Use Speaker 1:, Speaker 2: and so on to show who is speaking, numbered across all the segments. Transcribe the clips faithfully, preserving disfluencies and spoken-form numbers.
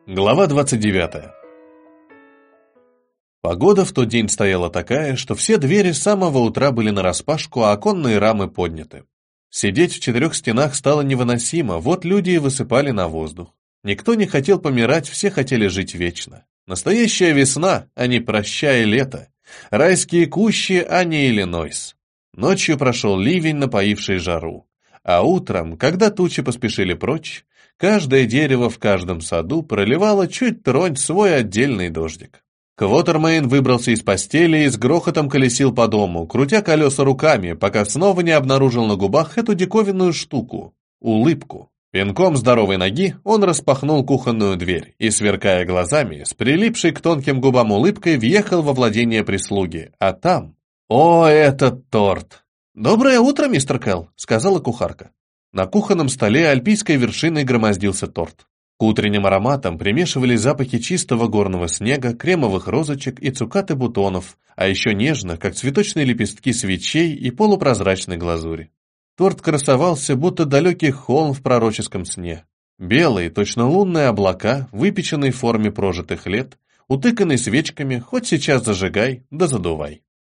Speaker 1: Глава двадцать девятая. Погода в тот день стояла такая, что все двери с самого утра были нараспашку, а оконные рамы подняты. Сидеть в четырех стенах стало невыносимо, вот люди и высыпали на воздух. Никто не хотел помирать, все хотели жить вечно. Настоящая весна, а не прощай лето. Райские кущи, а не Иллинойс. Ночью прошел ливень, напоивший жару. А утром, когда тучи поспешили прочь, каждое дерево в каждом саду проливало чуть тронь свой отдельный дождик. Квотермейн выбрался из постели и с грохотом колесил по дому, крутя колеса руками, пока снова не обнаружил на губах эту диковинную штуку — улыбку. Пинком здоровой ноги он распахнул кухонную дверь и, сверкая глазами, с прилипшей к тонким губам улыбкой въехал во владение прислуги, а там... О, этот торт! «Доброе утро, мистер Кэлл», — сказала кухарка. На кухонном столе альпийской вершиной громоздился торт. К утренним ароматам примешивались запахи чистого горного снега, кремовых розочек и цукаты бутонов, а еще нежно, как цветочные лепестки свечей и полупрозрачной глазури. Торт красовался, будто далекий холм в пророческом сне. Белые, точно лунные облака, выпеченные в форме прожитых лет, утыканные свечками, хоть сейчас зажигай, да задувай.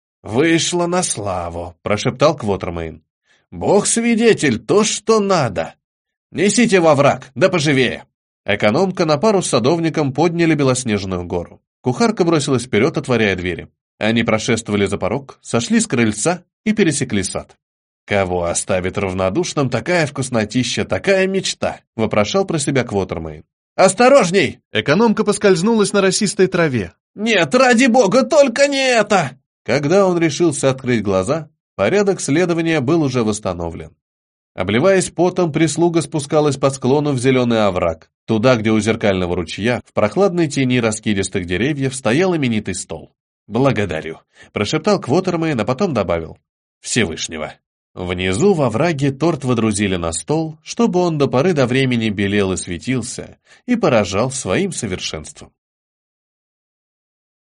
Speaker 1: «Вышло на славу», — прошептал Квотермейн. «Бог-свидетель, то, что надо! Несите во враг, да поживее!» Экономка на пару с садовником подняли белоснежную гору. Кухарка бросилась вперед, отворяя двери. Они прошествовали за порог, сошли с крыльца и пересекли сад. «Кого оставит равнодушным такая вкуснотища, такая мечта?» — вопрошал про себя Квотермейн. «Осторожней!» Экономка поскользнулась на росистой траве. «Нет, ради бога, только не это!» Когда он решился открыть глаза, порядок следования был уже восстановлен. Обливаясь потом, прислуга спускалась по склону в зеленый овраг, туда, где у зеркального ручья, в прохладной тени раскидистых деревьев, стоял именитый стол. «Благодарю», — прошептал Квотермейн, а потом добавил. «Всевышнего». Внизу во овраге торт водрузили на стол, чтобы он до поры до времени белел и светился, и поражал своим совершенством.